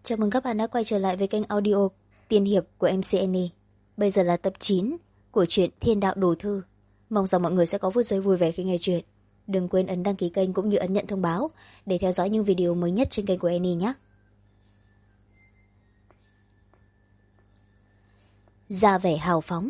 Chào mừng các bạn đã quay trở lại với kênh audio Tiên Hiệp của MC Annie. Bây giờ là tập 9 của truyện Thiên Đạo Đồ Thư. Mong rằng mọi người sẽ có phút giây vui vẻ khi nghe chuyện. Đừng quên ấn đăng ký kênh cũng như ấn nhận thông báo để theo dõi những video mới nhất trên kênh của Annie nhé. Ra vẻ hào phóng.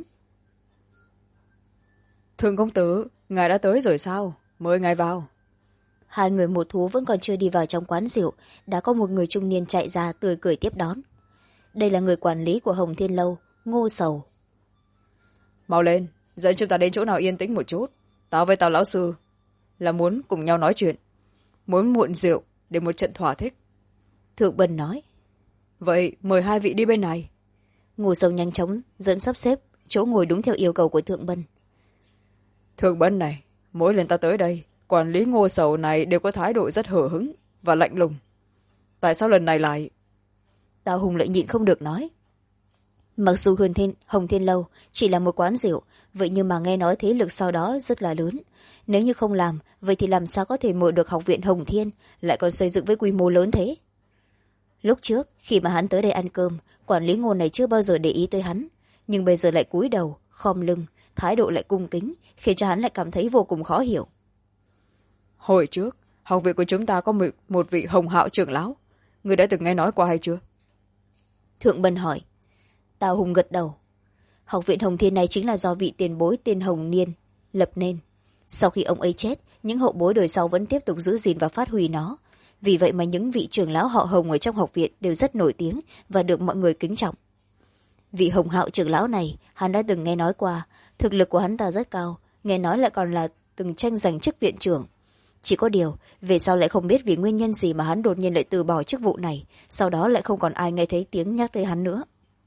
Thượng công tử, ngài đã tới rồi sao? Mời ngài vào. Hai người một thú vẫn còn chưa đi vào trong quán rượu, đã có một người trung niên chạy ra tươi cười tiếp đón. Đây là người quản lý của Hồng Thiên Lâu, Ngô Sầu. Mau lên, dẫn chúng ta đến chỗ nào yên tĩnh một chút. Tao với tao lão sư là muốn cùng nhau nói chuyện, muốn muộn rượu để một trận thỏa thích. Thượng Bân nói. Vậy mời hai vị đi bên này. Ngô Sầu nhanh chóng dẫn sắp xếp chỗ ngồi đúng theo yêu cầu của Thượng Bân. Thượng Bân này, mỗi lần ta tới đây, quản lý Ngô Sầu này đều có thái độ rất hờ hững và lạnh lùng. Tại sao lần này lại... Tào Hùng lại nhịn không được nói. Mặc dù Hồng Thiên Lâu chỉ là một quán rượu, vậy nhưng mà nghe nói thế lực sau đó rất là lớn. Nếu như không làm, vậy thì làm sao có thể mở được học viện Hồng Thiên, lại còn xây dựng với quy mô lớn thế? Lúc trước, khi mà hắn tới đây ăn cơm, quản lý Ngô này chưa bao giờ để ý tới hắn. Nhưng bây giờ lại cúi đầu, khom lưng, thái độ lại cung kính, khiến cho hắn lại cảm thấy vô cùng khó hiểu. Hồi trước, học viện của chúng ta có một vị Hồng Hạo trưởng lão. Người đã từng nghe nói qua hay chưa? Thượng Bân hỏi. Tào Hùng gật đầu. Học viện Hồng Thiên này chính là do vị tiền bối tên Hồng Niên lập nên. Sau khi ông ấy chết, những hậu bối đời sau vẫn tiếp tục giữ gìn và phát huy nó. Vì vậy mà những vị trưởng lão họ Hồng ở trong học viện đều rất nổi tiếng và được mọi người kính trọng. Vị Hồng Hạo trưởng lão này, hắn đã từng nghe nói qua, thực lực của hắn ta rất cao, nghe nói lại còn là từng tranh giành chức viện trưởng. Chỉ có điều, về sau lại không biết vì nguyên nhân gì mà hắn đột nhiên lại từ bỏ chức vụ này, sau đó lại không còn ai nghe thấy tiếng nhắc tới hắn nữa.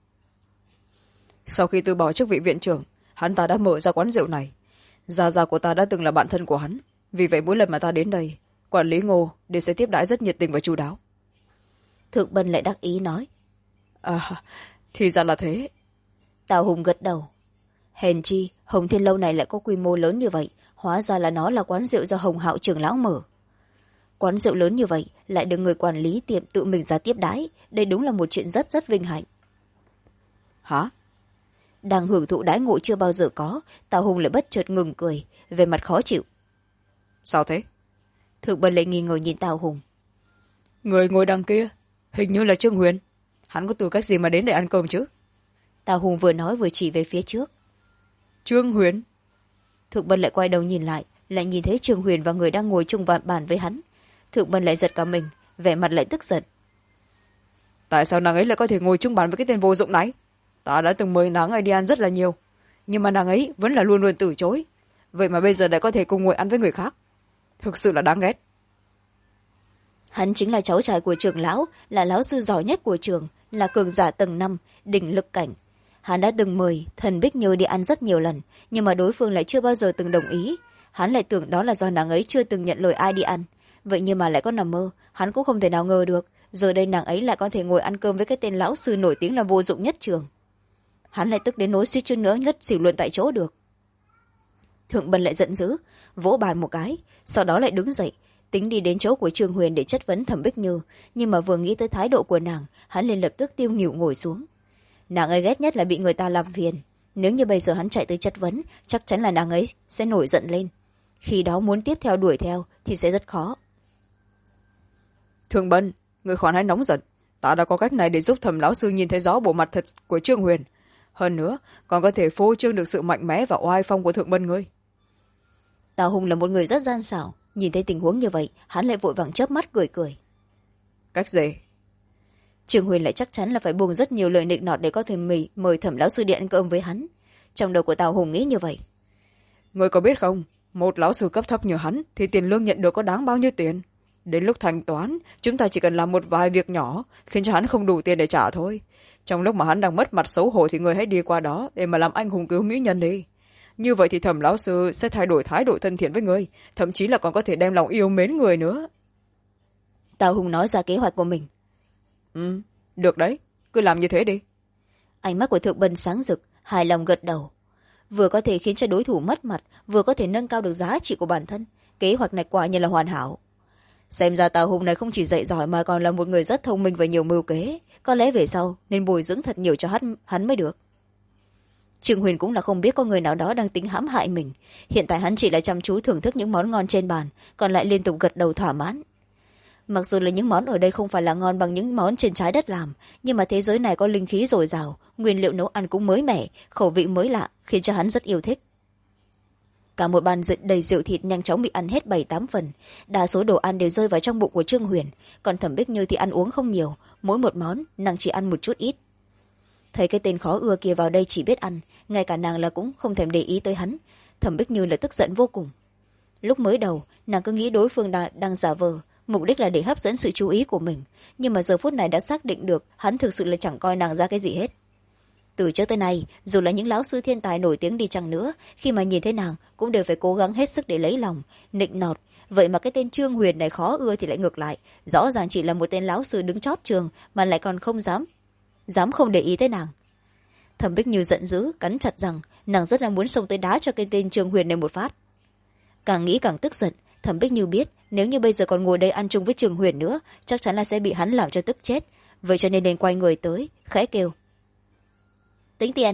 Sau khi từ bỏ chức vị viện trưởng, hắn ta đã mở ra quán rượu này. Gia gia của ta đã từng là bạn thân của hắn, vì vậy mỗi lần mà ta đến đây, quản lý Ngô đều sẽ tiếp đãi rất nhiệt tình và chu đáo. Thượng Bân lại đắc ý nói. À, thì ra là thế. Tào Hùng gật đầu. Hèn chi, Hồng Thiên Lâu này lại có quy mô lớn như vậy, hóa ra là nó là quán rượu do Hồng Hạo trưởng lão mở. Quán rượu lớn như vậy lại được người quản lý tiệm tự mình ra tiếp đãi, đây đúng là một chuyện rất rất vinh hạnh. Hả? Đang hưởng thụ đãi ngộ chưa bao giờ có, Tào Hùng lại bất chợt ngừng cười, về mặt khó chịu. Sao thế? Thượng Bân lại nghi ngờ nhìn Tào Hùng. Người ngồi đằng kia, hình như là Trương Huyền. Hắn có tư cách gì mà đến để ăn cơm chứ? Tào Hùng vừa nói vừa chỉ về phía trước. Trương Huyền? Thượng Bân lại quay đầu nhìn lại nhìn thấy Trương Huyền và người đang ngồi chung bàn với hắn. Thượng Bân lại giật cả mình, vẻ mặt lại tức giận. Tại sao nàng ấy lại có thể ngồi chung bàn với cái tên vô dụng này? Ta đã từng mời nàng ấy đi ăn rất là nhiều, nhưng mà nàng ấy vẫn là luôn luôn từ chối. Vậy mà bây giờ lại có thể cùng ngồi ăn với người khác. Thực sự là đáng ghét. Hắn chính là cháu trai của trưởng lão, là lão sư giỏi nhất của trường, là cường giả tầng 5, đỉnh lực cảnh. Hắn đã từng mời Thần Bích Như đi ăn rất nhiều lần, nhưng mà đối phương lại chưa bao giờ từng đồng ý. Hắn lại tưởng đó là do nàng ấy chưa từng nhận lời ai đi ăn. Vậy nhưng mà lại có nằm mơ, hắn cũng không thể nào ngờ được, giờ đây nàng ấy lại có thể ngồi ăn cơm với cái tên lão sư nổi tiếng là vô dụng nhất trường. Hắn lại tức đến nỗi suýt chút nữa ngất xỉu luôn tại chỗ được. Thượng Bân lại giận dữ, vỗ bàn một cái, sau đó lại đứng dậy, tính đi đến chỗ của Trương Huyền để chất vấn Thẩm Bích Như, nhưng mà vừa nghĩ tới thái độ của nàng, hắn liền lập tức tiêu nghỉu ngồi xuống. Nàng ấy ghét nhất là bị người ta làm phiền, nếu như bây giờ hắn chạy tới chất vấn, chắc chắn là nàng ấy sẽ nổi giận lên. Khi đó muốn tiếp theo đuổi theo thì sẽ rất khó. Thượng Bân, người khoan hãy nóng giận, ta đã có cách này để giúp Thẩm lão sư nhìn thấy rõ bộ mặt thật của Trương Huyền. Hơn nữa còn có thể phô trương được sự mạnh mẽ và oai phong của Thượng Bân ngươi. Tào Hùng là một người rất gian xảo, nhìn thấy tình huống như vậy hắn lại vội vàng chớp mắt cười. Cách gì? Trương Huyền lại chắc chắn là phải buông rất nhiều lời nịnh nọt để có thể mời Thẩm lão sư đi ăn cơm với hắn. Trong đầu của Tào Hùng nghĩ như vậy. Ngươi có biết không, một lão sư cấp thấp như hắn thì tiền lương nhận được có đáng bao nhiêu tiền? Đến lúc thanh toán, chúng ta chỉ cần làm một vài việc nhỏ khiến cho hắn không đủ tiền để trả thôi. Trong lúc mà hắn đang mất mặt xấu hổ thì người hãy đi qua đó để mà làm anh hùng cứu mỹ nhân đi. Như vậy thì Thẩm lão sư sẽ thay đổi thái độ thân thiện với người, thậm chí là còn có thể đem lòng yêu mến người nữa. Tào Hùng nói ra kế hoạch của mình. Được đấy, cứ làm như thế đi. Ánh mắt của Thượng Bân sáng rực, hài lòng gật đầu. Vừa có thể khiến cho đối thủ mất mặt, vừa có thể nâng cao được giá trị của bản thân, kế hoạch này quả nhiên là hoàn hảo. xem ra Tào Hùng này không chỉ dạy giỏi mà còn là một người rất thông minh và nhiều mưu kế, có lẽ về sau nên bồi dưỡng thật nhiều cho hắn mới được. Trương Huyền cũng là không biết có người nào đó đang tính hãm hại mình. Hiện tại hắn chỉ là chăm chú thưởng thức những món ngon trên bàn, còn lại liên tục gật đầu thỏa mãn. Mặc dù là những món ở đây không phải là ngon bằng những món trên trái đất làm, nhưng mà thế giới này có linh khí dồi dào, nguyên liệu nấu ăn cũng mới mẻ, khẩu vị mới lạ, khiến cho hắn rất yêu thích. Cả một bàn đầy rượu thịt nhanh chóng bị ăn hết 7-8 phần, đa số đồ ăn đều rơi vào trong bụng của Trương Huyền, còn Thẩm Bích Như thì ăn uống không nhiều, mỗi một món nàng chỉ ăn một chút ít. Thấy cái tên khó ưa kia vào đây chỉ biết ăn, ngay cả nàng là cũng không thèm để ý tới hắn. Thẩm Bích Như là tức giận vô cùng. Lúc mới đầu nàng cứ nghĩ đối phương đang giả vờ, mục đích là để hấp dẫn sự chú ý của mình, nhưng mà giờ phút này đã xác định được hắn thực sự là chẳng coi nàng ra cái gì hết. Từ trước tới nay, dù là những lão sư thiên tài nổi tiếng đi chăng nữa, khi mà nhìn thấy nàng cũng đều phải cố gắng hết sức để lấy lòng, nịnh nọt. Vậy mà cái tên Trương Huyền này khó ưa thì lại ngược lại, rõ ràng chỉ là một tên lão sư đứng chót trường mà lại còn không dám không để ý tới nàng. Thẩm Bích Như giận dữ cắn chặt rằng nàng rất là muốn xông tới đá cho cái tên Trương Huyền này một phát. Càng nghĩ càng tức giận, Thẩm Bích Như biết nếu như bây giờ còn ngồi đây ăn chung với Trương Huyền nữa, chắc chắn là sẽ bị hắn làm cho tức chết. Vậy cho nên quay người tới khẽ kêu: tính tiền.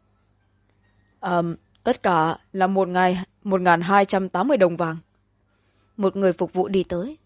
Tất cả là 1.280 đồng vàng. Một người phục vụ đi tới.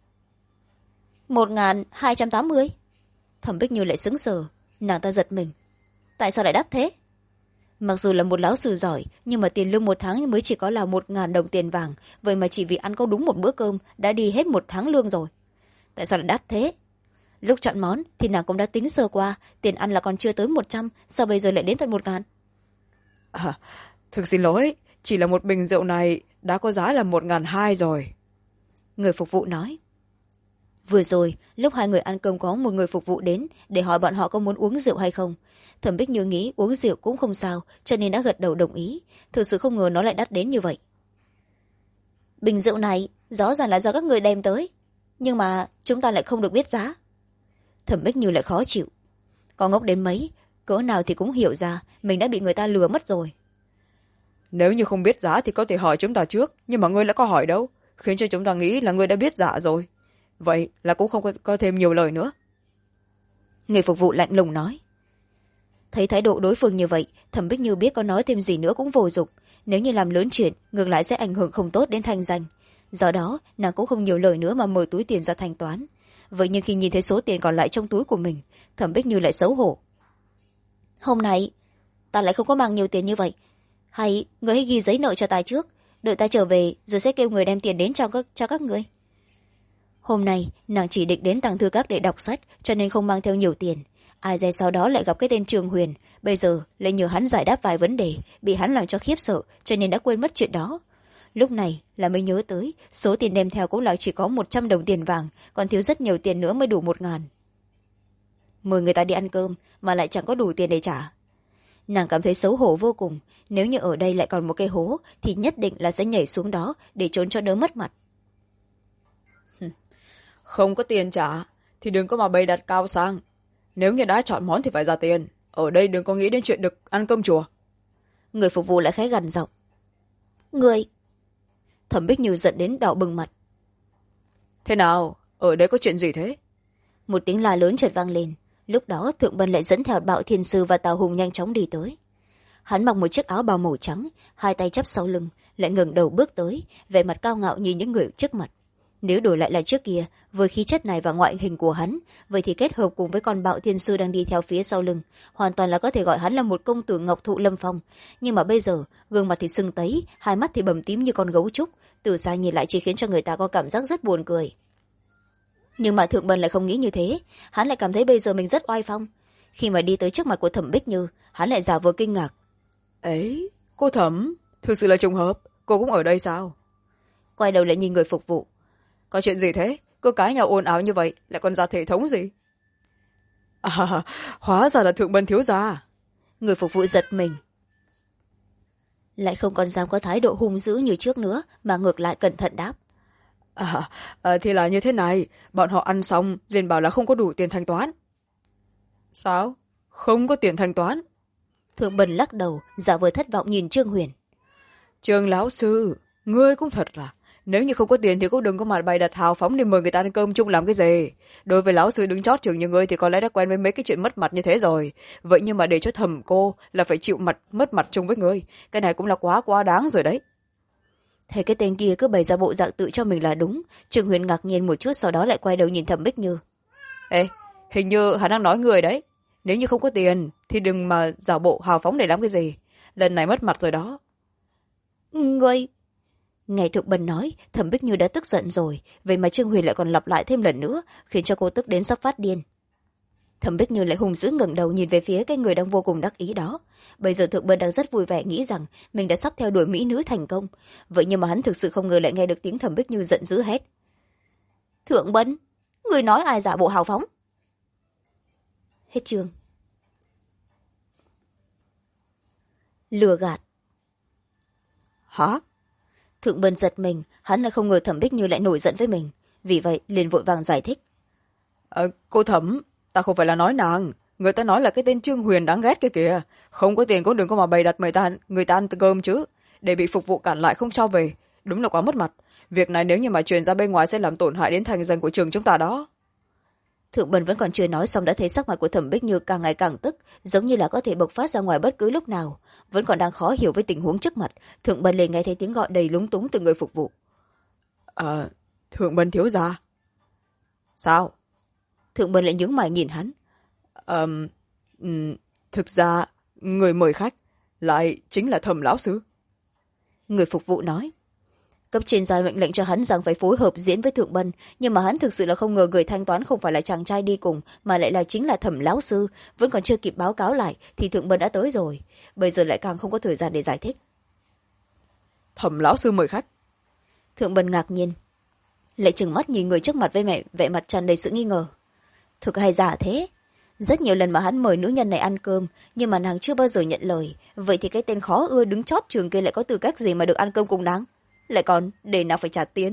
1.280. Thẩm Bích Như lại sững sờ, nàng ta giật mình. Tại sao lại đắt thế? Mặc dù là một lão sư giỏi, nhưng mà tiền lương một tháng mới chỉ có là 1.000 đồng tiền vàng, vậy mà chỉ vì ăn có đúng một bữa cơm đã đi hết một tháng lương rồi. Tại sao lại đắt thế? Lúc chọn món thì nàng cũng đã tính sơ qua, tiền ăn là còn chưa tới 100, sao bây giờ lại đến tận 1.000? Thực xin lỗi, chỉ là một bình rượu này đã có giá là 1.200 rồi. Người phục vụ nói. Vừa rồi lúc hai người ăn cơm có một người phục vụ đến để hỏi bọn họ có muốn uống rượu hay không. Thẩm Bích Như nghĩ uống rượu cũng không sao, cho nên đã gật đầu đồng ý. Thực sự không ngờ nó lại đắt đến như vậy. Bình rượu này rõ ràng là do các người đem tới, nhưng mà chúng ta lại không được biết giá. Thẩm Bích Như lại khó chịu. Có ngốc đến mấy, cỡ nào thì cũng hiểu ra mình đã bị người ta lừa mất rồi. Nếu như không biết giá thì có thể hỏi chúng ta trước, nhưng mà ngươi lại có hỏi đâu, khiến cho chúng ta nghĩ là ngươi đã biết giá rồi. Vậy là cũng không có thêm nhiều lời nữa. Người phục vụ lạnh lùng nói. Thấy thái độ đối phương như vậy, Thẩm Bích Như biết có nói thêm gì nữa cũng vô dụng. Nếu như làm lớn chuyện, ngược lại sẽ ảnh hưởng không tốt đến thanh danh. Do đó nàng cũng không nhiều lời nữa mà mở túi tiền ra thanh toán. Vậy nhưng khi nhìn thấy số tiền còn lại trong túi của mình, Thẩm Bích Như lại xấu hổ. Hôm nay ta lại không có mang nhiều tiền như vậy, hay người hãy ghi giấy nợ cho ta trước, đợi ta trở về rồi sẽ kêu người đem tiền đến cho các người. Hôm nay nàng chỉ định đến tàng thư các để đọc sách, cho nên không mang theo nhiều tiền. Ai dè sau đó lại gặp cái tên Trương Huyền, bây giờ lại nhờ hắn giải đáp vài vấn đề, bị hắn làm cho khiếp sợ, cho nên đã quên mất chuyện đó. Lúc này là mới nhớ tới số tiền đem theo cũng là chỉ có 100 đồng tiền vàng, còn thiếu rất nhiều tiền nữa mới đủ 1.000. Mời người ta đi ăn cơm mà lại chẳng có đủ tiền để trả. Nàng cảm thấy xấu hổ vô cùng, nếu như ở đây lại còn một cái hố thì nhất định là sẽ nhảy xuống đó để trốn cho đỡ mất mặt. Không có tiền trả thì đừng có mà bày đặt cao sang. Nếu như đã chọn món thì phải ra tiền, ở đây đừng có nghĩ đến chuyện được ăn cơm chùa. Người phục vụ lại khẽ gằn giọng. Người. Thẩm Bích Như giận đến đỏ bừng mặt. Thế nào, ở đây có chuyện gì thế? Một tiếng la lớn chợt vang lên. Lúc đó Thượng Bân lại dẫn theo Bạo Thiên Sư và Tào Hùng nhanh chóng đi tới. Hắn mặc một chiếc áo bào màu trắng, hai tay chắp sau lưng, lại ngẩng đầu bước tới, vẻ mặt cao ngạo nhìn những người trước mặt. Nếu đổi lại là trước kia, với khí chất này và ngoại hình của hắn, vậy thì kết hợp cùng với con Bạo Thiên Sư đang đi theo phía sau lưng, hoàn toàn là có thể gọi hắn là một công tử ngọc thụ lâm phong. Nhưng mà bây giờ gương mặt thì sưng tấy, hai mắt thì bầm tím như con gấu trúc, từ xa nhìn lại chỉ khiến cho người ta có cảm giác rất buồn cười. Nhưng mà Thượng Bân lại không nghĩ như thế, hắn lại cảm thấy bây giờ mình rất oai phong. Khi mà đi tới trước mặt của Thẩm Bích Như, hắn lại giả vờ kinh ngạc. Ấy, cô Thẩm, thực sự là trùng hợp, cô cũng ở đây sao? Quay đầu lại nhìn người phục vụ. Có chuyện gì thế? Cứ cãi nhau ồn ào như vậy, lại còn ra thể thống gì? Hóa ra là Thượng Bân thiếu gia. Người phục vụ giật mình. Lại không còn dám có thái độ hung dữ như trước nữa, mà ngược lại cẩn thận đáp. Thì là như thế này, bọn họ ăn xong liền bảo là không có đủ tiền thanh toán. Sao? Không có tiền thanh toán? Thượng Bân lắc đầu, giả vờ thất vọng nhìn Trương Huyền. Trương lão sư, ngươi cũng thật là, nếu như không có tiền thì cũng đừng có mà bày đặt hào phóng đi mời người ta ăn cơm chung làm cái gì. Đối với lão sư đứng chót trường như ngươi thì có lẽ đã quen với mấy cái chuyện mất mặt như thế rồi. Vậy nhưng mà để cho thầm cô là phải chịu mất mặt chung với ngươi, cái này cũng là quá đáng rồi đấy. Thấy cái tên kia cứ bày ra bộ dạng tự cho mình là đúng, Trương Huyền ngạc nhiên một chút, sau đó lại quay đầu nhìn Thẩm Bích Như. Ê, hình như hắn đang nói người đấy. Nếu như không có tiền thì đừng mà giả bộ hào phóng để làm cái gì. Lần này mất mặt rồi đó. Ngươi... Nghe Thượng Bân nói, Thẩm Bích Như đã tức giận rồi, vậy mà Trương Huyền lại còn lặp lại thêm lần nữa, khiến cho cô tức đến sắp phát điên. Thẩm Bích Như lại hùng dữ ngẩng đầu nhìn về phía cái người đang vô cùng đắc ý đó. Bây giờ Thượng Bân đang rất vui vẻ nghĩ rằng mình đã sắp theo đuổi mỹ nữ thành công, vậy nhưng mà hắn thực sự không ngờ lại nghe được tiếng Thẩm Bích Như giận dữ hét: Thượng Bân, người nói ai giả bộ hào phóng? Hết chương. Lừa gạt. Hả? Thượng Bân giật mình, hắn lại không ngờ Thẩm Bích Như lại nổi giận với mình, vì vậy liền vội vàng giải thích. Cô Thẩm, ta không phải là nói nàng, người ta nói là cái tên Trương Huyền đáng ghét kia kìa. Không có tiền cũng đừng có mà bày đặt mời người ta ăn cơm chứ, để bị phục vụ cản lại không cho về, đúng là quá mất mặt. Việc này nếu như mà truyền ra bên ngoài sẽ làm tổn hại đến thành danh của trường chúng ta đó. Thượng Bân vẫn còn chưa nói xong đã thấy sắc mặt của Thẩm Bích Như càng ngày càng tức, giống như là có thể bộc phát ra ngoài bất cứ lúc nào. Vẫn còn đang khó hiểu với tình huống trước mặt, Thượng Bân liền nghe thấy tiếng gọi đầy lúng túng từ người phục vụ. Thượng Bân thiếu gia. Sao? Thượng Bân lại nhướng mày nhìn hắn. Thực ra người mời khách lại chính là Thẩm lão sư. Người phục vụ nói. Cấp trên ra mệnh lệnh cho hắn rằng phải phối hợp diễn với Thượng Bân, nhưng mà hắn thực sự là không ngờ người thanh toán không phải là chàng trai đi cùng, mà lại là chính là Thẩm lão sư. Vẫn còn chưa kịp báo cáo lại thì Thượng Bân đã tới rồi, bây giờ lại càng không có thời gian để giải thích. Thẩm lão sư mời khách? Thượng Bân ngạc nhiên, lại trừng mắt nhìn người trước mặt với vẻ mặt tràn đầy sự nghi ngờ. Thực hay giả thế? Rất nhiều lần mà hắn mời nữ nhân này ăn cơm, nhưng mà nàng chưa bao giờ nhận lời. Vậy thì cái tên khó ưa đứng chót trường kia lại có tư cách gì mà được ăn cơm cùng nàng? Lại còn để nàng phải trả tiền.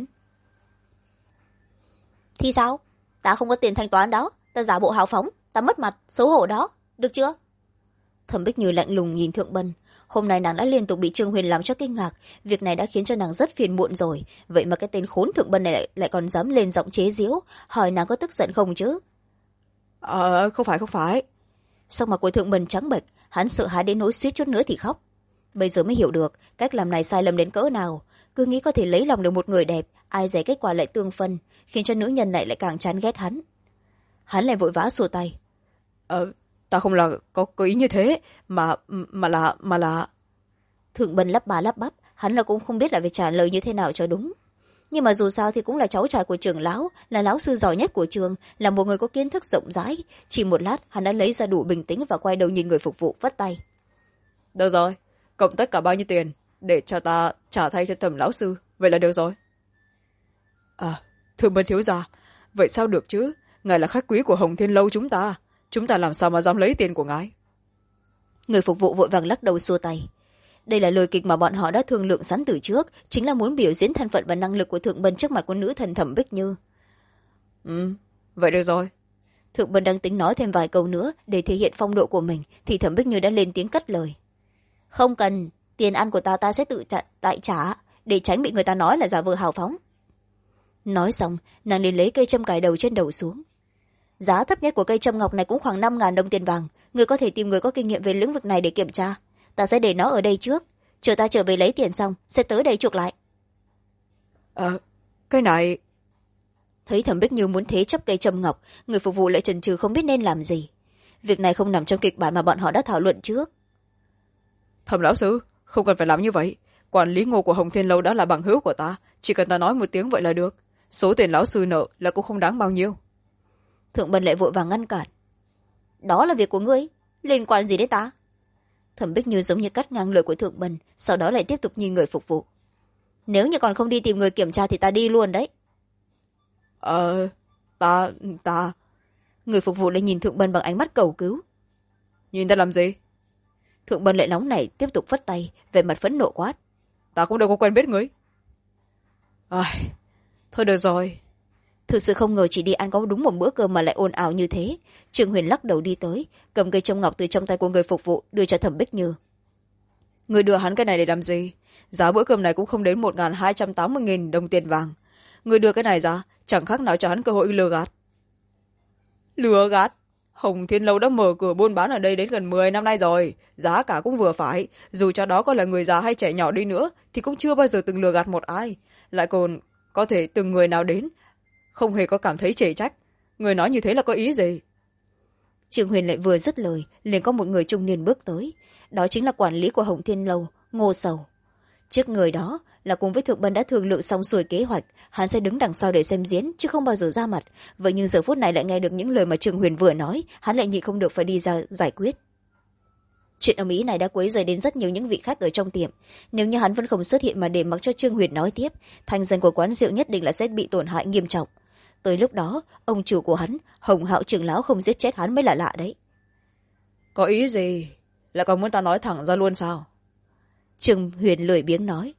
Thì sao? Ta không có tiền thanh toán đó, ta giả bộ hào phóng, ta mất mặt xấu hổ đó, được chưa? Thẩm Bích Như lạnh lùng nhìn Thượng Bân. Hôm nay nàng đã liên tục bị Trương Huyền làm cho kinh ngạc, việc này đã khiến cho nàng rất phiền muộn rồi. Vậy mà cái tên khốn Thượng Bân này lại còn dám lên giọng chế giễu, hỏi nàng có tức giận không chứ? Không phải. Sắc mặt của Thượng Bân trắng bệch, hắn sợ hãi đến nỗi suýt chút nữa thì khóc. Bây giờ mới hiểu được cách làm này sai lầm đến cỡ nào. Cứ nghĩ có thể lấy lòng được một người đẹp, ai dè kết quả lại tương phân, khiến cho nữ nhân này lại càng chán ghét hắn. Hắn lại vội vã xua tay. Ta không là có ý như thế, mà là... Thượng Bân lắp ba lắp bắp, hắn là cũng không biết là phải trả lời như thế nào cho đúng. Nhưng mà dù sao thì cũng là cháu trai của trưởng lão, là lão sư giỏi nhất của trường, là một người có kiến thức rộng rãi. Chỉ một lát hắn đã lấy ra đủ bình tĩnh và quay đầu nhìn người phục vụ vắt tay. Được rồi, cộng tất cả bao nhiêu tiền để cho ta trả thay cho Thẩm lão sư, vậy là được rồi. Thưa Bân thiếu gia, vậy sao được chứ? Ngài là khách quý của Hồng Thiên lâu chúng ta làm sao mà dám lấy tiền của ngài? Người phục vụ vội vàng lắc đầu xua tay. Đây là lời kịch mà bọn họ đã thương lượng sẵn từ trước, chính là muốn biểu diễn thân phận và năng lực của Thượng Bân trước mặt của nữ thần Thẩm Bích Như. Vậy được rồi. Thượng Bân đang tính nói thêm vài câu nữa để thể hiện phong độ của mình, thì Thẩm Bích Như đã lên tiếng cắt lời. Không cần, tiền ăn của ta sẽ tự tại trả, để tránh bị người ta nói là giả vờ hào phóng. Nói xong, nàng liền lấy cây châm cài đầu trên đầu xuống. Giá thấp nhất của cây châm ngọc này cũng khoảng 5.000 đồng tiền vàng, người có thể tìm người có kinh nghiệm về lĩnh vực này để kiểm tra. Ta sẽ để nó ở đây trước, chờ ta trở về lấy tiền xong sẽ tới đây chuộc lại. Cái này... Thấy Thẩm Bích Như muốn thế chấp cây châm ngọc, người phục vụ lại chần chừ không biết nên làm gì. Việc này không nằm trong kịch bản mà bọn họ đã thảo luận trước. Thẩm lão sư, không cần phải làm như vậy. Quản lý Ngô của Hồng Thiên lâu đã là bằng hữu của ta, chỉ cần ta nói một tiếng vậy là được. Số tiền lão sư nợ là cũng không đáng bao nhiêu. Thượng Bân lại vội vàng ngăn cản. Đó là việc của ngươi, liên quan gì đến ta? Thẩm Bích Như giống như cắt ngang lời của Thượng Bân, sau đó lại tiếp tục nhìn người phục vụ. Nếu như còn không đi tìm người kiểm tra thì ta đi luôn đấy. Ta... Người phục vụ lại nhìn Thượng Bân bằng ánh mắt cầu cứu. Nhìn ta làm gì? Thượng Bân lại nóng nảy tiếp tục phất tay, về mặt phẫn nộ quát. Ta cũng đâu có quen biết ngươi. Thôi được rồi. Thực sự không ngờ chỉ đi ăn có đúng một bữa cơm mà lại ồn ào như thế. Trương Huyền lắc đầu đi tới, cầm cây châm ngọc từ trong tay của người phục vụ đưa cho Thẩm Bích Như. Người đưa hắn cái này để làm gì? giá bữa cơm này cũng không đến 1.280.000 đồng tiền vàng. Người đưa cái này ra chẳng khác nào cho hắn cơ hội lừa gạt. Lừa gạt? Hồng Thiên Lâu đã mở cửa buôn bán ở đây đến gần 10 năm nay rồi, giá cả cũng vừa phải, dù cho đó có là người già hay trẻ nhỏ đi nữa thì cũng chưa bao giờ từng lừa gạt một ai, lại còn có thể từng người nào đến không hề có cảm thấy chê trách. Người nói như thế là có ý gì? Trương Huyền lại vừa dứt lời, liền có một người trung niên bước tới, đó chính là quản lý của Hồng Thiên Lâu, Ngô Sầu. Trước người đó là cùng với Thượng Bân đã thương lượng xong xuôi kế hoạch, hắn sẽ đứng đằng sau để xem diễn chứ không bao giờ ra mặt. Vậy nhưng giờ phút này lại nghe được những lời mà Trương Huyền vừa nói, hắn lại nhịn không được phải đi ra giải quyết. Chuyện ầm ĩ này đã quấy rầy đến rất nhiều những vị khách ở trong tiệm, nếu như hắn vẫn không xuất hiện mà để mặc cho Trương Huyền nói tiếp, thanh danh của quán rượu nhất định là sẽ bị tổn hại nghiêm trọng. Tới lúc đó ông chủ của hắn, Hồng Hạo trưởng lão, không giết chết hắn mới là lạ đấy. Có ý gì? Lại còn muốn ta nói thẳng ra luôn sao? Trương Huyền lười biếng nói.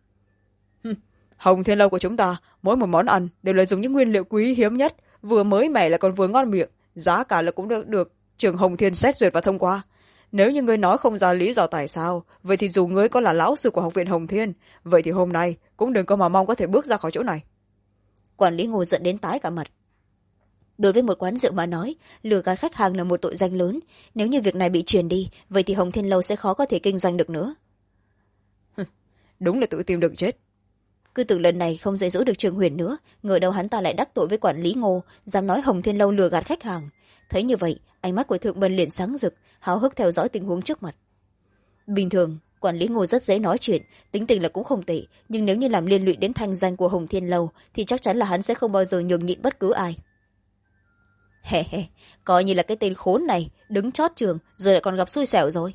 Hồng Thiên Lâu của chúng ta mỗi một món ăn đều là dùng những nguyên liệu quý hiếm nhất, vừa mới mẻ lại còn vừa ngon miệng, giá cả là cũng được trường Hồng Thiên xét duyệt và thông qua. Nếu như ngươi nói không ra lý do tại sao, vậy thì dù ngươi có là lão sư của học viện Hồng Thiên, vậy thì hôm nay cũng đừng có mà mong có thể bước ra khỏi chỗ này. Quản lý Ngô giận đến tái cả mặt. Đối với một quán rượu mà nói, lừa gạt khách hàng là một tội danh lớn, nếu như việc này bị truyền đi, vậy thì Hồng Thiên Lâu sẽ khó có thể kinh doanh được nữa. Đúng là tự tìm đường chết. Cứ tưởng lần này không dạy dỗ được Trương Huyền nữa, ngờ đâu hắn ta lại đắc tội với quản lý Ngô, dám nói Hồng Thiên Lâu lừa gạt khách hàng. Thấy như vậy, ánh mắt của Thượng Bân liền sáng rực, háo hức theo dõi tình huống trước mặt. Bình thường quản lý Ngô rất dễ nói chuyện, tính tình là cũng không tệ, nhưng nếu như làm liên lụy đến thanh danh của Hồng Thiên Lâu thì chắc chắn là hắn sẽ không bao giờ nhường nhịn bất cứ ai. Hè hè, coi như là cái tên khốn này đứng chót trường rồi lại còn gặp xui xẻo rồi.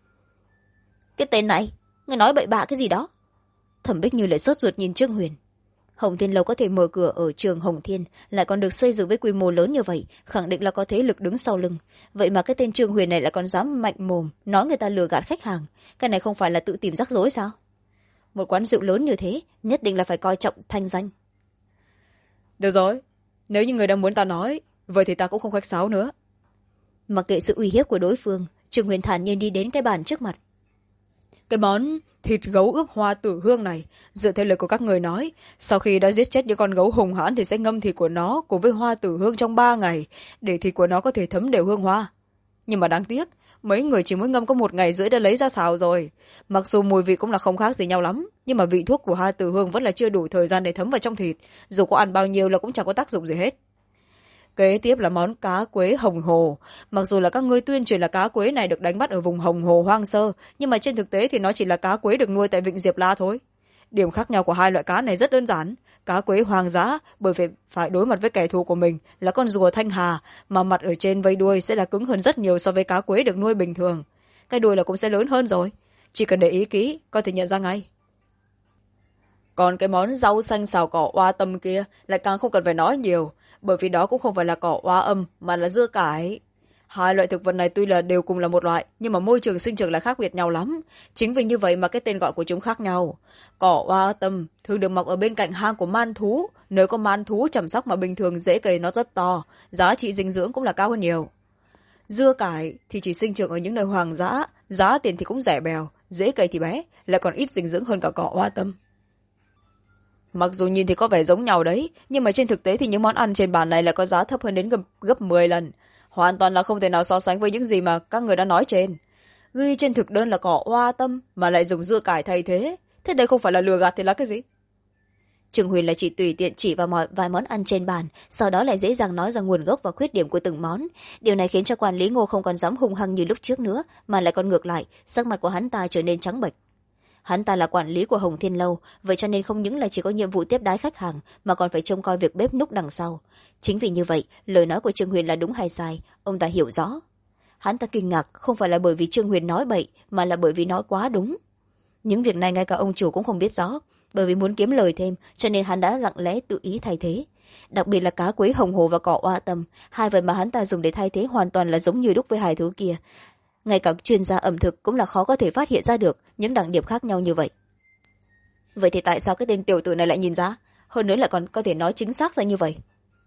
Cái tên này, người nói bậy bạ cái gì đó? Thẩm Bích Như lại sốt ruột nhìn Trương Huyền. Hồng Thiên Lâu có thể mở cửa ở trường Hồng Thiên, lại còn được xây dựng với quy mô lớn như vậy, khẳng định là có thế lực đứng sau lưng. Vậy mà cái tên Trương Huyền này lại còn dám mạnh mồm nói người ta lừa gạt khách hàng, cái này không phải là tự tìm rắc rối sao? Một quán rượu lớn như thế nhất định là phải coi trọng thanh danh. Được rồi, nếu như người đang muốn ta nói, vậy thì ta cũng không khách sáo nữa. Mặc kệ sự uy hiếp của đối phương, Trương Huyền thản nhiên đi đến cái bàn trước mặt. Cái món thịt gấu ướp hoa tử hương này, dựa theo lời của các người nói, sau khi đã giết chết những con gấu hùng hãn thì sẽ ngâm thịt của nó cùng với hoa tử hương trong 3 ngày, để thịt của nó có thể thấm đều hương hoa. Nhưng mà đáng tiếc, mấy người chỉ mới ngâm có 1 ngày rưỡi đã lấy ra xào rồi. Mặc dù mùi vị cũng là không khác gì nhau lắm, nhưng mà vị thuốc của hoa tử hương vẫn là chưa đủ thời gian để thấm vào trong thịt, dù có ăn bao nhiêu là cũng chẳng có tác dụng gì hết. Kế tiếp là món cá quế hồng hồ. Mặc dù là các ngươi tuyên truyền là cá quế này được đánh bắt ở vùng hồng hồ hoang sơ, nhưng mà trên thực tế thì nó chỉ là cá quế được nuôi tại vịnh Diệp La thôi. Điểm khác nhau của hai loại cá này rất đơn giản. Cá quế hoang dã bởi vì phải đối mặt với kẻ thù của mình là con rùa thanh hà, mà mặt ở trên vây đuôi sẽ là cứng hơn rất nhiều so với cá quế được nuôi bình thường. Cái đuôi là cũng sẽ lớn hơn rồi, chỉ cần để ý kỹ có thể nhận ra ngay. Còn cái món rau xanh xào cỏ oa tâm kia lại càng không cần phải nói nhiều, bởi vì đó cũng không phải là cỏ oa âm mà là dưa cải. Hai loại thực vật này tuy là đều cùng là một loại, nhưng mà môi trường sinh trưởng là khác biệt nhau lắm. Chính vì như vậy mà cái tên gọi của chúng khác nhau. Cỏ oa tâm thường được mọc ở bên cạnh hang của man thú, nơi có man thú chăm sóc mà bình thường rễ cây nó rất to, giá trị dinh dưỡng cũng là cao hơn nhiều. Dưa cải thì chỉ sinh trưởng ở những nơi hoang dã, giá tiền thì cũng rẻ bèo, rễ cây thì bé, lại còn ít dinh dưỡng hơn cả cỏ oa tâm. Mặc dù nhìn thì có vẻ giống nhau đấy, nhưng mà trên thực tế thì những món ăn trên bàn này là có giá thấp hơn đến gấp 10 lần. Hoàn toàn là không thể nào so sánh với những gì mà các người đã nói trên. Ghi trên thực đơn là cỏ oa tâm mà lại dùng dưa cải thay thế. Thế đây không phải là lừa gạt thì là cái gì? Trương Huyền lại chỉ tùy tiện chỉ vào vài món ăn trên bàn, sau đó lại dễ dàng nói ra nguồn gốc và khuyết điểm của từng món. Điều này khiến cho quản lý Ngô không còn dám hung hăng như lúc trước nữa, mà lại còn ngược lại, sắc mặt của hắn ta trở nên trắng bệch. Hắn ta là quản lý của Hồng Thiên Lâu, vậy cho nên không những là chỉ có nhiệm vụ tiếp đái khách hàng mà còn phải trông coi việc bếp núc đằng sau. Chính vì như vậy, lời nói của Trương Huyền là đúng hay sai, ông ta hiểu rõ. Hắn ta kinh ngạc không phải là bởi vì Trương Huyền nói bậy, mà là bởi vì nói quá đúng. Những việc này ngay cả ông chủ cũng không biết rõ, bởi vì muốn kiếm lời thêm cho nên hắn đã lặng lẽ tự ý thay thế. Đặc biệt là cá quế hồng hồ và cỏ oa tâm, hai vật mà hắn ta dùng để thay thế hoàn toàn là giống như đúc với hai thứ kia. Ngay cả chuyên gia ẩm thực cũng là khó có thể phát hiện ra được những đặc điểm khác nhau như vậy. Vậy thì tại sao cái tên tiểu tử này lại nhìn ra, hơn nữa lại còn có thể nói chính xác ra như vậy?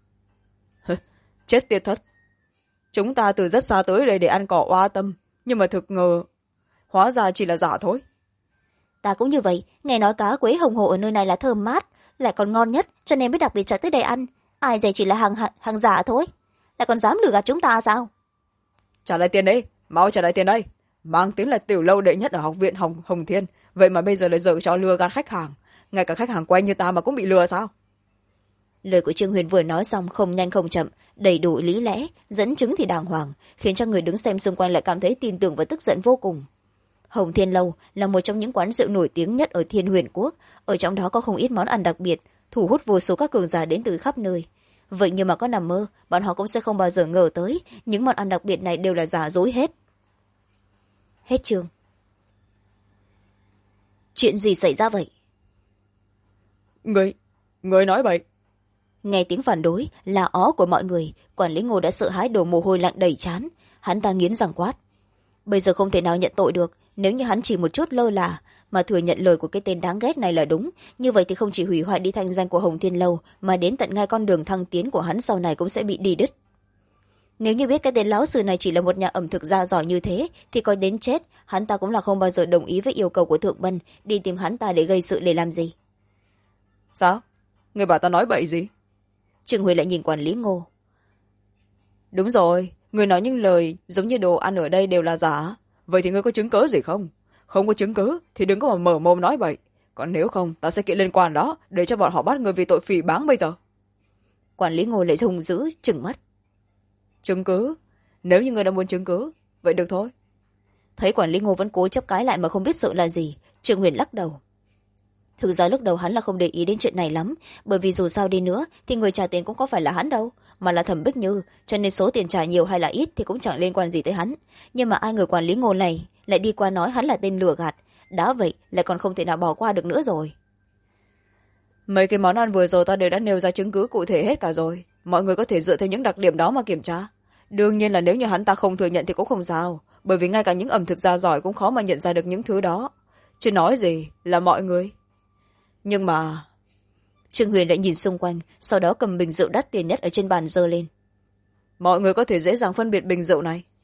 Chết tiệt thật, chúng ta từ rất xa tới đây để ăn cỏ oa tâm, nhưng mà thực ngờ hóa ra chỉ là giả thôi. Ta cũng như vậy, nghe nói cá quế hồng hồ ở nơi này là thơm mát, lại còn ngon nhất, cho nên mới đặc biệt chạy tới đây ăn. Ai dè chỉ là hàng giả thôi, lại còn dám lừa gạt chúng ta sao? Trả lại tiền đi, mau trả lại tiền đây. Mang tiếng là tiểu lâu đệ nhất ở học viện hồng thiên, vậy mà bây giờ lại giở trò lừa gạt khách hàng. Ngay cả khách hàng quen như ta mà cũng bị lừa sao? Lời của Trương Huyền vừa nói xong không nhanh không chậm, đầy đủ lý lẽ, dẫn chứng thì đàng hoàng, khiến cho người đứng xem xung quanh lại cảm thấy tin tưởng và tức giận vô cùng. Hồng Thiên Lâu là một trong những quán rượu nổi tiếng nhất ở Thiên Huyền Quốc, ở trong đó có không ít món ăn đặc biệt, thu hút vô số các cường giả đến từ khắp nơi. Vậy nhưng mà có nằm mơ, bọn họ cũng sẽ không bao giờ ngờ tới những món ăn đặc biệt này đều là giả dối hết. Hết chương. Chuyện gì xảy ra vậy? Người nói bậy. Nghe tiếng phản đối là ó của mọi người, quản lý Ngô đã sợ hãi đổ mồ hôi lạnh đầy trán. Hắn ta nghiến răng quát, bây giờ không thể nào nhận tội được. Nếu như hắn chỉ một chút lơ là mà thừa nhận lời của cái tên đáng ghét này là đúng, như vậy thì không chỉ hủy hoại đi thanh danh của Hồng Thiên Lâu, mà đến tận ngay con đường thăng tiến của hắn sau này cũng sẽ bị đi đứt. Nếu như biết cái tên lão sư này chỉ là một nhà ẩm thực gia giỏi như thế, thì coi đến chết hắn ta cũng là không bao giờ đồng ý với yêu cầu của Thượng Bân đi tìm hắn ta để gây sự để làm gì. Sao? Người bảo ta nói bậy gì? Trương Huệ lại nhìn quản lý Ngô. Đúng rồi, người nói những lời giống như đồ ăn ở đây đều là giả. Vậy thì ngươi có chứng cớ gì không? Không có chứng cứ thì đừng có mà mở mồm nói bậy. Còn nếu không, ta sẽ kiện liên quan đó để cho bọn họ bắt người vì tội phỉ báng bây giờ. Quản lý Ngô lại hung dữ trừng mắt. Chứng cứ? Nếu như người đã muốn chứng cứ, vậy được thôi. Thấy quản lý Ngô vẫn cố chấp cái lại mà không biết sợ là gì, Trương Huyền lắc đầu. Thực ra lúc đầu hắn là không để ý đến chuyện này lắm, bởi vì dù sao đi nữa thì người trả tiền cũng có phải là hắn đâu, mà là Thẩm Bích Như, cho nên số tiền trả nhiều hay là ít thì cũng chẳng liên quan gì tới hắn. Nhưng mà ai người quản lý Ngô này lại đi qua nói hắn là tên lừa gạt, đã vậy lại còn không thể nào bỏ qua được nữa rồi. Mấy cái món ăn vừa rồi ta đều đã nêu ra chứng cứ cụ thể hết cả rồi, mọi người có thể dựa theo những đặc điểm đó mà kiểm tra. Đương nhiên là nếu như hắn ta không thừa nhận thì cũng không sao, bởi vì ngay cả những ẩm thực gia giỏi cũng khó mà nhận ra được những thứ đó, chứ nói gì là mọi người. Nhưng mà Trương Huyền lại nhìn xung quanh, sau đó cầm bình rượu đắt tiền nhất ở trên bàn giơ lên. Mọi người có thể dễ dàng phân biệt bình rượu này.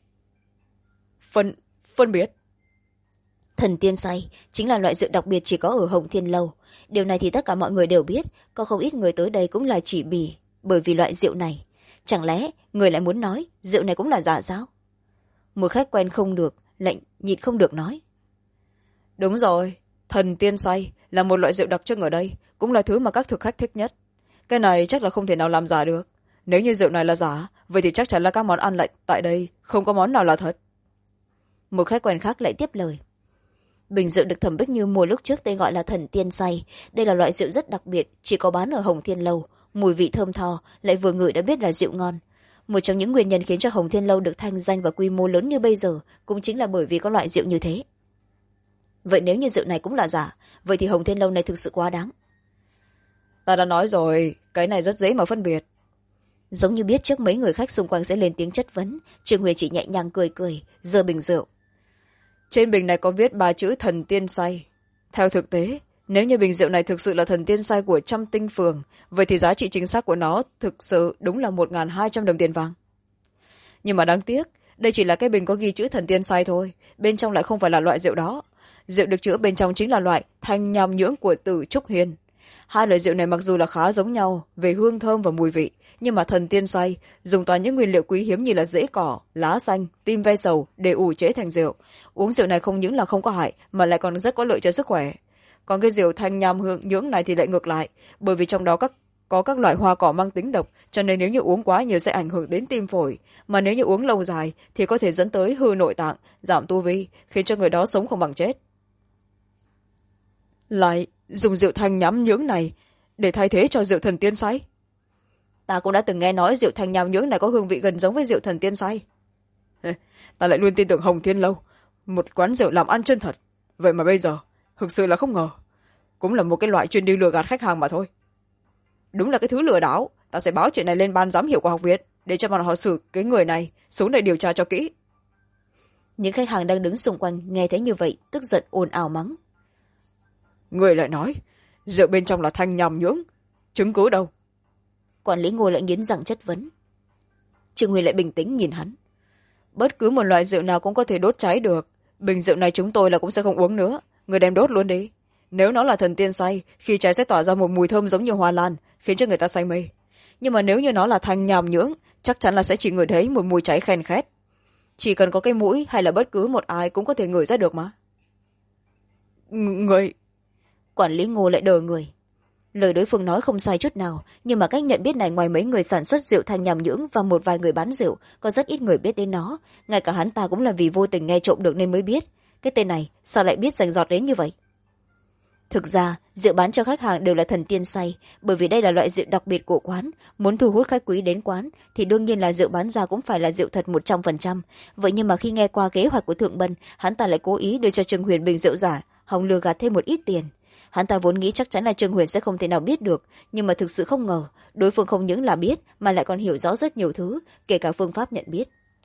Phân biệt? Thần tiên say chính là loại rượu đặc biệt chỉ có ở Hồng Thiên Lâu. Điều này thì tất cả mọi người đều biết, có không ít người tới đây cũng là chỉ bởi vì loại rượu này. Chẳng lẽ người lại muốn nói rượu này cũng là giả sao? Một khách quen không được lại nhịn không được nói. Đúng rồi, thần tiên say là một loại rượu đặc trưng ở đây, cũng là thứ mà các thực khách thích nhất. Cái này chắc là không thể nào làm giả được. Nếu như rượu này là giả, vậy thì chắc chắn là các món ăn lại tại đây không có món nào là thật. Một khách quen khác lại tiếp lời. Bình rượu được Thẩm Bích Như mua lúc trước tên gọi là thần tiên say. Đây là loại rượu rất đặc biệt, chỉ có bán ở Hồng Thiên Lâu. Mùi vị thơm tho, lại vừa ngửi đã biết là rượu ngon. Một trong những nguyên nhân khiến cho Hồng Thiên Lâu được thanh danh và quy mô lớn như bây giờ cũng chính là bởi vì có loại rượu như thế. Vậy nếu như rượu này cũng là giả, vậy thì Hồng Thiên Lâu này thực sự quá đáng. Ta đã nói rồi, cái này rất dễ mà phân biệt. Giống như biết trước mấy người khách xung quanh sẽ lên tiếng chất vấn, Trương Huyền chỉ nhẹ nhàng cười cười, giơ bình rượu. Trên bình này có viết 3 chữ thần tiên say. Theo thực tế, nếu như bình rượu này thực sự là thần tiên say của Trăm Tinh Phường, vậy thì giá trị chính xác của nó thực sự đúng là 1.200 đồng tiền vàng. Nhưng mà đáng tiếc, đây chỉ là cái bình có ghi chữ thần tiên say thôi, bên trong lại không phải là loại rượu đó. Rượu được chứa bên trong chính là loại thanh nham nhưỡng của Tử Trúc Hiên. Hai loại rượu này mặc dù là khá giống nhau về hương thơm và mùi vị, nhưng mà thần tiên say dùng toàn những nguyên liệu quý hiếm như là rễ cỏ, lá xanh, tim ve sầu để ủ chế thành rượu. Uống rượu này không những là không có hại mà lại còn rất có lợi cho sức khỏe. Còn cái rượu thanh nham nhưỡng này thì lại ngược lại, bởi vì trong đó có các loại hoa cỏ mang tính độc, cho nên nếu như uống quá nhiều sẽ ảnh hưởng đến tim phổi, mà nếu như uống lâu dài thì có thể dẫn tới hư nội tạng, giảm tu vi, khiến cho người đó sống không bằng chết. Lại dùng rượu thanh nham nhưỡng này để thay thế cho rượu thần tiên say. Ta cũng đã từng nghe nói rượu thanh nham nhưỡng này có hương vị gần giống với rượu thần tiên say. Ta lại luôn tin tưởng Hồng Thiên Lâu, một quán rượu làm ăn chân thật. Vậy mà bây giờ, thực sự là không ngờ. Cũng là một cái loại chuyên đi lừa gạt khách hàng mà thôi. Đúng là cái thứ lừa đảo. Ta sẽ báo chuyện này lên ban giám hiệu của học viện, để cho bọn họ xử cái người này xuống để điều tra cho kỹ. Những khách hàng đang đứng xung quanh nghe thấy như vậy, tức giận ồn ào mắng. Người lại nói, rượu bên trong là thanh nham nhưỡng. Chứng cứ đâu? Quản lý Ngô lại nghiến răng chất vấn. Trương Huy lại bình tĩnh nhìn hắn. Bất cứ một loại rượu nào cũng có thể đốt cháy được. Bình rượu này chúng tôi là cũng sẽ không uống nữa. người đem đốt luôn đi. Nếu nó là thần tiên say, khi cháy sẽ tỏa ra một mùi thơm giống như hoa lan, khiến cho người ta say mê. Nhưng mà nếu như nó là thanh nhàm nhưỡng, chắc chắn là sẽ chỉ ngửi thấy một mùi cháy khen khét. Chỉ cần có cái mũi hay là bất cứ một ai cũng có thể ngửi ra được mà. Người... Quản lý Ngô lại đờ người. Lời đối phương nói không sai chút nào, nhưng mà cách nhận biết này ngoài mấy người sản xuất rượu thanh nhàm nhưỡng và một vài người bán rượu, có rất ít người biết đến nó. Ngay cả hắn ta cũng là vì vô tình nghe trộm được nên mới biết. Cái tên này sao lại biết rành rọt đến như vậy? Thực ra rượu bán cho khách hàng đều là thần tiên say, bởi vì đây là loại rượu đặc biệt của quán. Muốn thu hút khách quý đến quán thì đương nhiên là rượu bán ra cũng phải là rượu thật 100%. Vậy nhưng mà khi nghe qua kế hoạch của Thượng Bân, hắn ta lại cố ý đưa cho Trương Huyền bình rượu giả, hòng lừa gạt thêm một ít tiền. Hắn ta vốn nghĩ chắc chắn là Trương Huyền sẽ không thể nào biết được, nhưng mà thực sự không ngờ đối phương không những là biết mà lại còn hiểu rõ rất nhiều thứ, kể cả phương pháp nhận biết.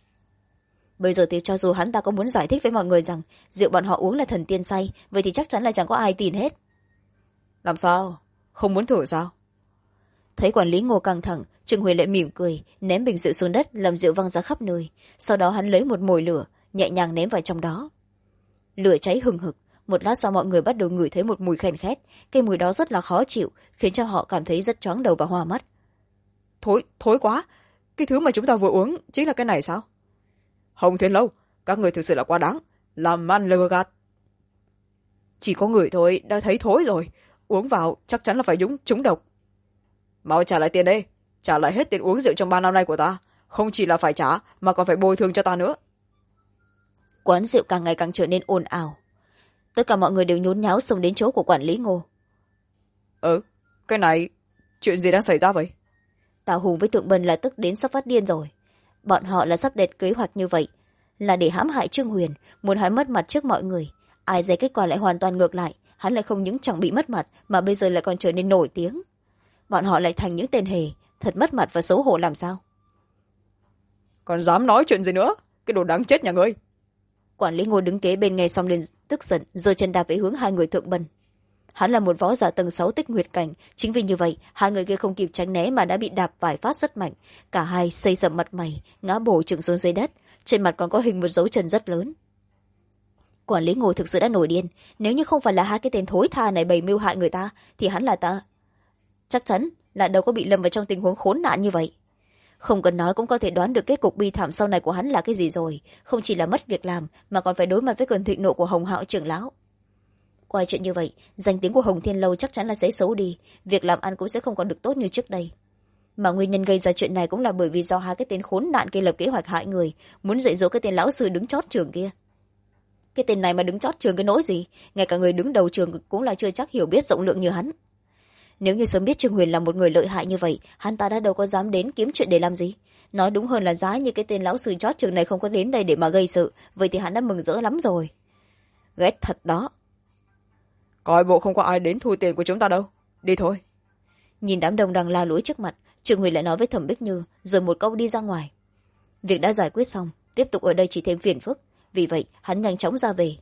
Bây giờ thì cho dù hắn ta có muốn giải thích với mọi người rằng rượu bọn họ uống là thần tiên say, vậy thì chắc chắn là chẳng có ai tin hết. Làm sao? Không muốn thử sao? Thấy quản lý Ngô căng thẳng, Trương Huyền lại mỉm cười, ném bình rượu xuống đất, làm rượu văng ra khắp nơi. Sau đó hắn lấy một mồi lửa, nhẹ nhàng ném vào trong đó. Lửa cháy hừng hực, một lát sau mọi người bắt đầu ngửi thấy một mùi khen khét. Cái mùi đó rất là khó chịu, khiến cho họ cảm thấy rất choáng đầu và hoa mắt. Thối quá! Cái thứ mà chúng ta vừa uống chính là cái này sao? Hồng Thiên Lâu, các người thực sự là quá đáng, làm ăn lừa gạt. Chỉ có người thôi đã thấy thối rồi, uống vào chắc chắn là phải trúng độc. Mau trả lại tiền đây, trả lại hết tiền uống rượu trong 3 năm nay của ta, không chỉ là phải trả mà còn phải bồi thường cho ta nữa. Quán rượu càng ngày càng trở nên ồn ào. Tất cả mọi người đều nhốn nháo xông đến chỗ của quản lý Ngô. Cái này chuyện gì đang xảy ra vậy? Tào Hùng với Thượng Bân là tức đến sắp phát điên rồi. Bọn họ là sắp đặt kế hoạch như vậy là để hãm hại Trương Huyền, muốn hắn mất mặt trước mọi người. Ai dè kết quả lại hoàn toàn ngược lại, hắn lại không những chẳng bị mất mặt mà bây giờ lại còn trở nên nổi tiếng. Bọn họ lại thành những tên hề, thật mất mặt và xấu hổ làm sao. Còn dám nói chuyện gì nữa, cái đồ đáng chết nhà ngươi! Quản lý Ngô đứng kế bên nghe xong lên tức giận, giơ chân đạp về hướng hai người Thượng Bân. Hắn là một võ giả tầng 6 tích nguyệt cảnh, chính vì như vậy hai người kia không kịp tránh né mà đã bị đạp vài phát rất mạnh. Cả hai xây sầm mặt mày, ngã bổ chừng xuống dưới đất, trên mặt còn có hình một dấu chân rất lớn. Quản lý Ngô thực sự đã nổi điên, nếu như không phải là hai cái tên thối tha này bày mưu hại người ta thì hắn là ta chắc chắn là đâu có bị lâm vào trong tình huống khốn nạn như vậy. Không cần nói cũng có thể đoán được kết cục bi thảm sau này của hắn là cái gì rồi, không chỉ là mất việc làm mà còn phải đối mặt với cơn thịnh nộ của Hồng Hạo trưởng lão. Qua chuyện như vậy, danh tiếng của Hồng Thiên Lâu chắc chắn là sẽ xấu đi, việc làm ăn cũng sẽ không còn được tốt như trước đây. Mà nguyên nhân gây ra chuyện này cũng là bởi vì do hai cái tên khốn nạn kia lập kế hoạch hại người, muốn dạy dỗ cái tên lão sư đứng chót trường kia. Cái tên này mà đứng chót trường cái nỗi gì, ngay cả người đứng đầu trường cũng là chưa chắc hiểu biết rộng lượng như hắn. Nếu như sớm biết Trương Huyền là một người lợi hại như vậy, hắn ta đã đâu có dám đến kiếm chuyện để làm gì. Nói đúng hơn là giá như cái tên lão sư chót trường này không có đến đây để mà gây sự, vậy thì hắn đã mừng rỡ lắm rồi. Ghét thật đó. Coi bộ không có ai đến thu tiền của chúng ta đâu, đi thôi. Nhìn đám đông đang la lối trước mặt, Trương Huyền lại nói với Thẩm Bích Như, rồi một câu đi ra ngoài. Việc đã giải quyết xong, tiếp tục ở đây chỉ thêm phiền phức, vì vậy hắn nhanh chóng ra về.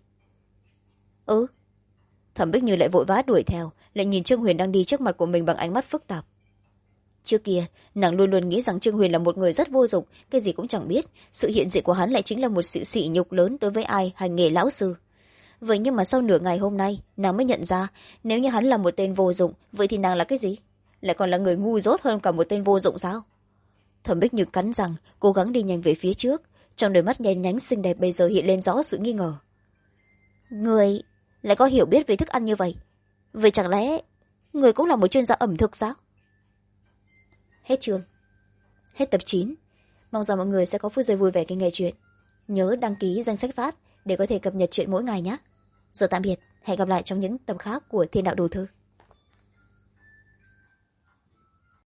Thẩm Bích Như lại vội vã đuổi theo, lại nhìn Trương Huyền đang đi trước mặt của mình bằng ánh mắt phức tạp. Trước kia nàng luôn luôn nghĩ rằng Trương Huyền là một người rất vô dụng, cái gì cũng chẳng biết, sự hiện diện của hắn lại chính là một sự sỉ nhục lớn đối với ai hành nghề lão sư. Vậy nhưng mà sau nửa ngày hôm nay nàng mới nhận ra, nếu như hắn là một tên vô dụng, vậy thì nàng là cái gì? Lại còn là người ngu dốt hơn cả một tên vô dụng sao? Thẩm Bích Như cắn răng cố gắng đi nhanh về phía trước, trong đôi mắt nháy nhánh xinh đẹp bây giờ hiện lên rõ sự nghi ngờ. Người lại có hiểu biết về thức ăn như vậy, vậy chẳng lẽ người cũng là một chuyên gia ẩm thực sao? Hết chương, hết tập 9. Mong rằng mọi người sẽ có phút giây vui vẻ khi nghe chuyện. Nhớ đăng ký danh sách phát để có thể cập nhật chuyện mỗi ngày nhé. Giờ tạm biệt, hẹn gặp lại trong những tập khác của Thiên Đạo Đồ Thư.